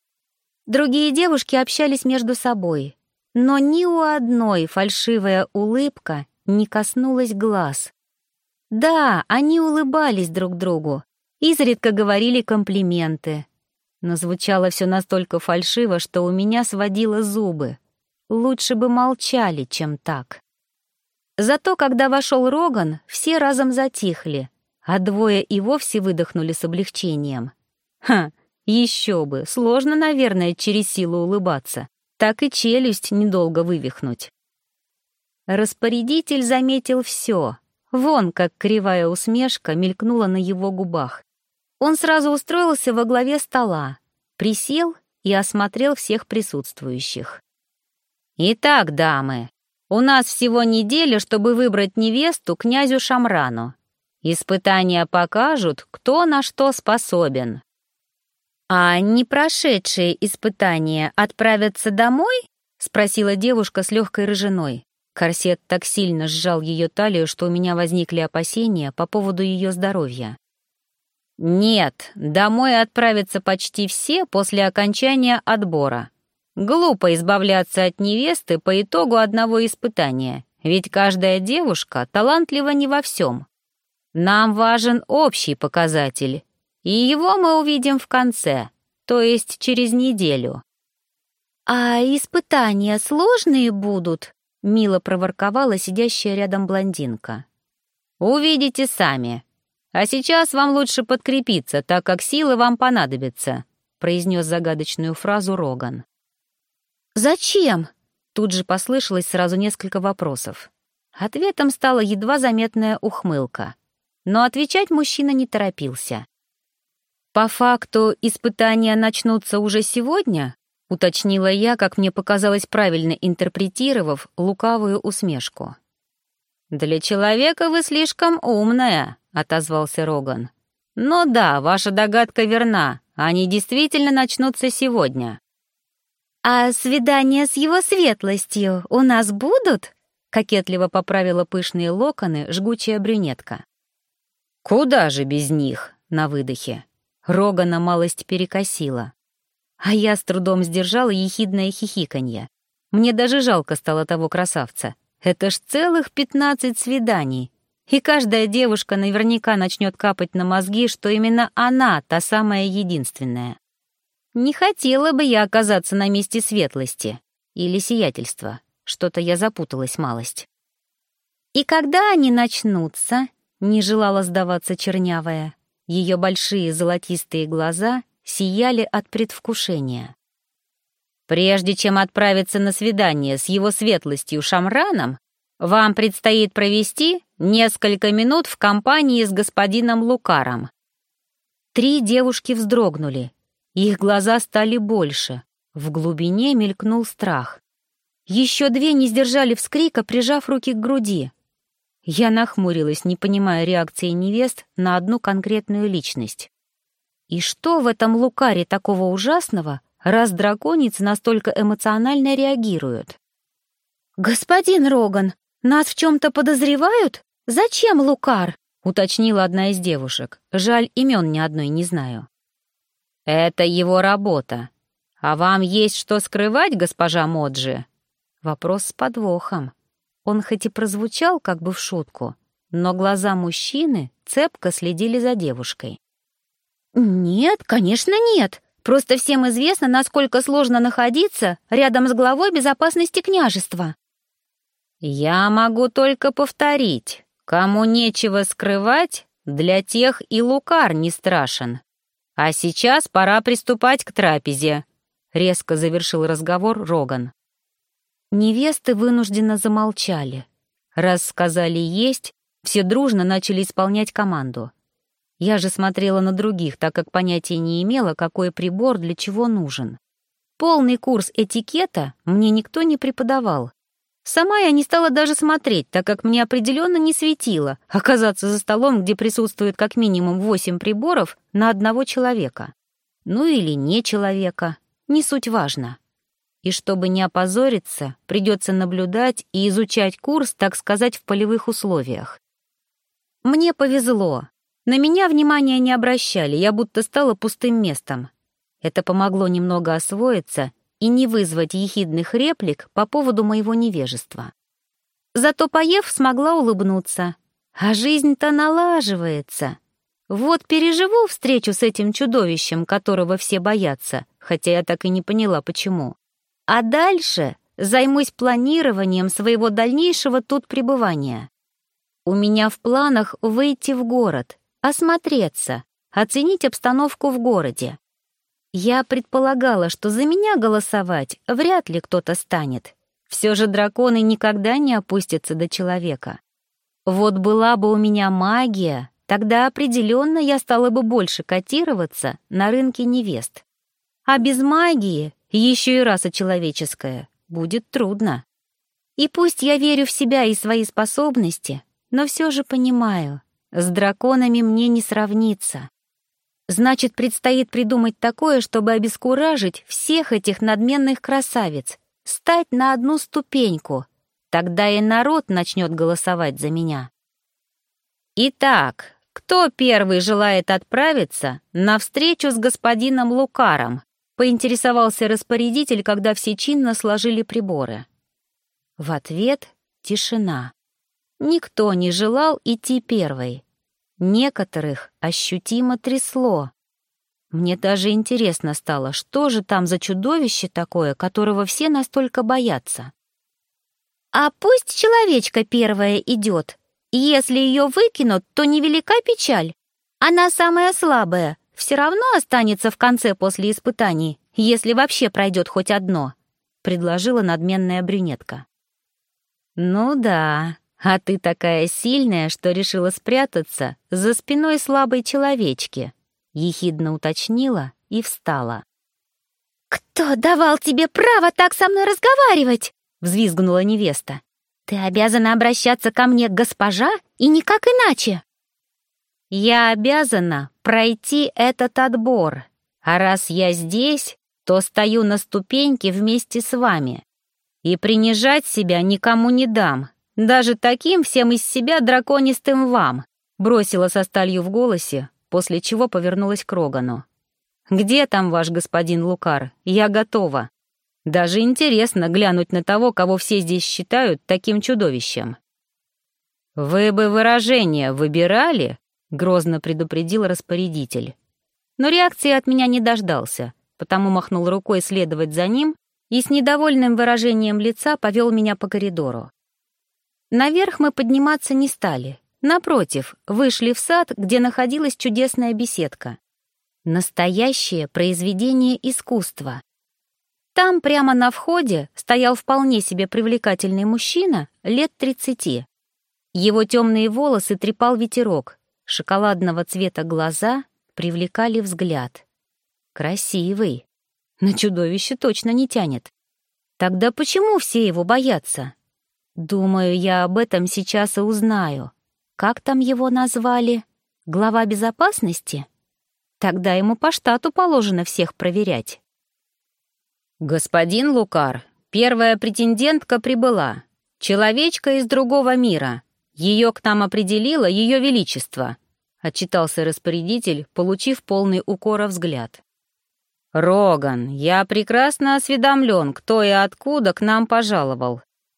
Другие девушки общались между собой, но ни у одной фальшивая улыбка не коснулась глаз. Да, они улыбались друг другу, изредка говорили комплименты, но звучало все настолько фальшиво, что у меня сводило зубы. Лучше бы молчали, чем так. Зато, когда вошел Роган, все разом затихли, а двое и вовсе выдохнули с облегчением. Ха! Еще бы, сложно, наверное, через силу улыбаться. Так и челюсть недолго вывихнуть. Распорядитель заметил все. Вон, как кривая усмешка мелькнула на его губах. Он сразу устроился во главе стола, присел и осмотрел всех присутствующих. «Итак, дамы, у нас всего неделя, чтобы выбрать невесту князю Шамрану. Испытания покажут, кто на что способен». «А не прошедшие испытания отправятся домой?» — спросила девушка с легкой рыжиной. Корсет так сильно сжал ее талию, что у меня возникли опасения по поводу ее здоровья. «Нет, домой отправятся почти все после окончания отбора. Глупо избавляться от невесты по итогу одного испытания, ведь каждая девушка талантлива не во всем. Нам важен общий показатель, и его мы увидим в конце, то есть через неделю». «А испытания сложные будут?» — мило проворковала сидящая рядом блондинка. «Увидите сами. А сейчас вам лучше подкрепиться, так как силы вам понадобятся», — произнес загадочную фразу Роган. «Зачем?» — тут же послышалось сразу несколько вопросов. Ответом стала едва заметная ухмылка. Но отвечать мужчина не торопился. «По факту испытания начнутся уже сегодня?» — уточнила я, как мне показалось, правильно интерпретировав лукавую усмешку. «Для человека вы слишком умная», — отозвался Роган. «Но да, ваша догадка верна, они действительно начнутся сегодня». «А свидания с его светлостью у нас будут?» — кокетливо поправила пышные локоны жгучая брюнетка. «Куда же без них?» — на выдохе. Рогана малость перекосила. А я с трудом сдержала ехидное хихиканье. Мне даже жалко стало того красавца. Это ж целых 15 свиданий. И каждая девушка наверняка начнет капать на мозги, что именно она та самая единственная. Не хотела бы я оказаться на месте светлости или сиятельства. Что-то я запуталась малость. «И когда они начнутся?» — не желала сдаваться чернявая. Ее большие золотистые глаза сияли от предвкушения. «Прежде чем отправиться на свидание с его светлостью Шамраном, вам предстоит провести несколько минут в компании с господином Лукаром». 3 девушки вздрогнули. Их глаза стали больше. В глубине мелькнул страх. Еще 2 не сдержали вскрика, прижав руки к груди. Я нахмурилась, не понимая реакции невест на одну конкретную личность. И что в этом Лукаре такого ужасного, раз драконицы настолько эмоционально реагируют? «Господин Роган, нас в чем-то подозревают? Зачем Лукар?» — уточнила одна из девушек. Жаль, имен ни одной не знаю. «Это его работа. А вам есть что скрывать, госпожа Моджи?» Вопрос с подвохом. Он хоть и прозвучал как бы в шутку, но глаза мужчины цепко следили за девушкой. «Нет, конечно, нет. Просто всем известно, насколько сложно находиться рядом с главой безопасности княжества». «Я могу только повторить. Кому нечего скрывать, для тех и Лукар не страшен. А сейчас пора приступать к трапезе», — резко завершил разговор Роган. Невесты вынужденно замолчали. Раз сказали «есть», все дружно начали исполнять команду. Я же смотрела на других, так как понятия не имела, какой прибор для чего нужен. Полный курс этикета мне никто не преподавал. Сама я не стала даже смотреть, так как мне определенно не светило оказаться за столом, где присутствует как минимум 8 приборов на одного человека. Ну или не человека, не суть важно. И чтобы не опозориться, придется наблюдать и изучать курс, так сказать, в полевых условиях. Мне повезло. На меня внимания не обращали, я будто стала пустым местом. Это помогло немного освоиться и не вызвать ехидных реплик по поводу моего невежества. Зато, поев, смогла улыбнуться. А жизнь-то налаживается. Вот переживу встречу с этим чудовищем, которого все боятся, хотя я так и не поняла, почему. А дальше займусь планированием своего дальнейшего тут пребывания. У меня в планах выйти в город, осмотреться, оценить обстановку в городе. Я предполагала, что за меня голосовать вряд ли кто-то станет. Все же драконы никогда не опустятся до человека. Вот была бы у меня магия, тогда определенно я стала бы больше котироваться на рынке невест. А без магии, еще и раса человеческая, будет трудно. И пусть я верю в себя и свои способности, но все же понимаю, с драконами мне не сравниться. Значит, предстоит придумать такое, чтобы обескуражить всех этих надменных красавиц, стать на одну ступеньку. Тогда и народ начнет голосовать за меня. Итак, кто первый желает отправиться на встречу с господином Лукаром? Поинтересовался распорядитель, когда все чинно сложили приборы. В ответ тишина. Никто не желал идти первой. Некоторых ощутимо трясло. Мне даже интересно стало, что же там за чудовище такое, которого все настолько боятся. «А пусть человечка первая идет. Если ее выкинут, то невелика печаль. Она самая слабая, все равно останется в конце после испытаний, если вообще пройдет хоть одно», — предложила надменная брюнетка. «Ну да, а ты такая сильная, что решила спрятаться за спиной слабой человечки», — ехидно уточнила и встала. «Кто давал тебе право так со мной разговаривать?» — взвизгнула невеста. «Ты обязана обращаться ко мне, госпожа, и никак иначе». «Я обязана пройти этот отбор, а раз я здесь, то стою на ступеньке вместе с вами. И принижать себя никому не дам, даже таким всем из себя драконистым вам», бросила со сталью в голосе, после чего повернулась к Рогану. «Где там ваш господин Лукар? Я готова. Даже интересно глянуть на того, кого все здесь считают таким чудовищем». «Вы бы выражение выбирали?» — грозно предупредил распорядитель. Но реакции от меня не дождался, потому махнул рукой следовать за ним и с недовольным выражением лица повел меня по коридору. Наверх мы подниматься не стали. Напротив, вышли в сад, где находилась чудесная беседка. Настоящее произведение искусства. Там прямо на входе стоял вполне себе привлекательный мужчина лет 30. Его темные волосы трепал ветерок, шоколадного цвета глаза привлекали взгляд. Красивый. На чудовище точно не тянет. Тогда почему все его боятся? Думаю, я об этом сейчас и узнаю. Как там его назвали? Глава безопасности? Тогда ему по штату положено всех проверять. «Господин Лукар, первая претендентка прибыла. Человечка из другого мира. Ее к нам определило Ее Величество», — отчитался распорядитель, получив полный укора взгляд. «Роган, я прекрасно осведомлен, кто и откуда к нам пожаловал.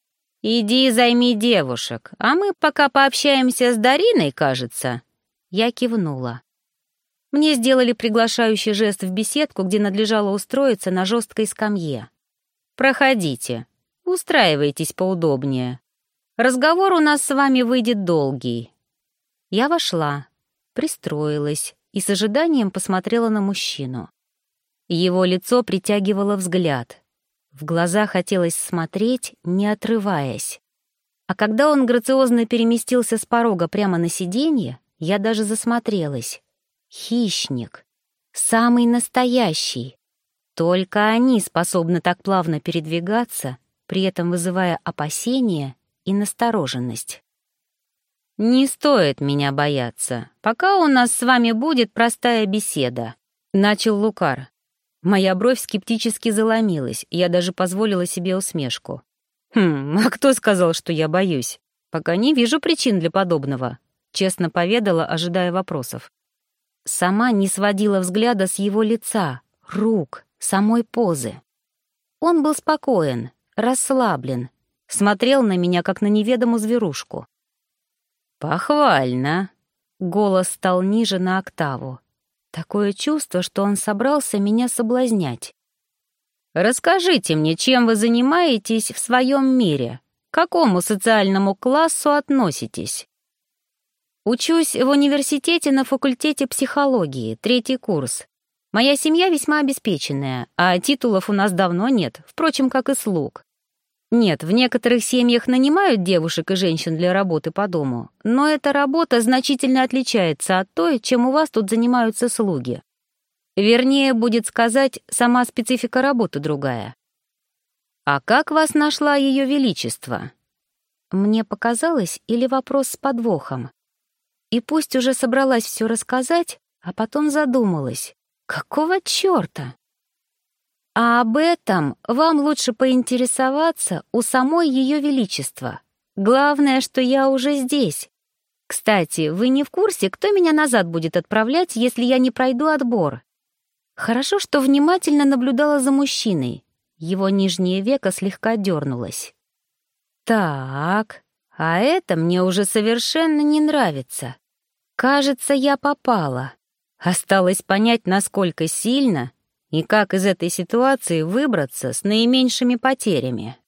Иди займи девушек, а мы пока пообщаемся с Дариной, кажется». Я кивнула. Мне сделали приглашающий жест в беседку, где надлежало устроиться на жесткой скамье. «Проходите, устраивайтесь поудобнее. Разговор у нас с вами выйдет долгий». Я вошла, пристроилась и с ожиданием посмотрела на мужчину. Его лицо притягивало взгляд. В глаза хотелось смотреть, не отрываясь. А когда он грациозно переместился с порога прямо на сиденье, я даже засмотрелась. Хищник. Самый настоящий. Только они способны так плавно передвигаться, при этом вызывая опасения и настороженность. «Не стоит меня бояться, пока у нас с вами будет простая беседа», — начал Лукар. Моя бровь скептически заломилась, и я даже позволила себе усмешку. А кто сказал, что я боюсь? Пока не вижу причин для подобного», — честно поведала, ожидая вопросов. Сама не сводила взгляда с его лица, рук, самой позы. Он был спокоен, расслаблен, смотрел на меня, как на неведомую зверушку. «Похвально!» — голос стал ниже на октаву. Такое чувство, что он собрался меня соблазнять. «Расскажите мне, чем вы занимаетесь в своем мире? К какому социальному классу относитесь?» «Учусь в университете на факультете психологии, 3-й курс. Моя семья весьма обеспеченная, а титулов у нас давно нет, впрочем, как и слуг. Нет, в некоторых семьях нанимают девушек и женщин для работы по дому, но эта работа значительно отличается от той, чем у вас тут занимаются слуги. Вернее, будет сказать, сама специфика работы другая. А как вас нашла Ее Величество?» Мне показалось, или вопрос с подвохом. И пусть уже собралась все рассказать, а потом задумалась. Какого чёрта? А об этом вам лучше поинтересоваться у самой Ее Величества. Главное, что я уже здесь. Кстати, вы не в курсе, кто меня назад будет отправлять, если я не пройду отбор? Хорошо, что внимательно наблюдала за мужчиной. Его нижнее веко слегка дернулось. Так, а это мне уже совершенно не нравится. Кажется, я попала. Осталось понять, насколько сильно и как из этой ситуации выбраться с наименьшими потерями.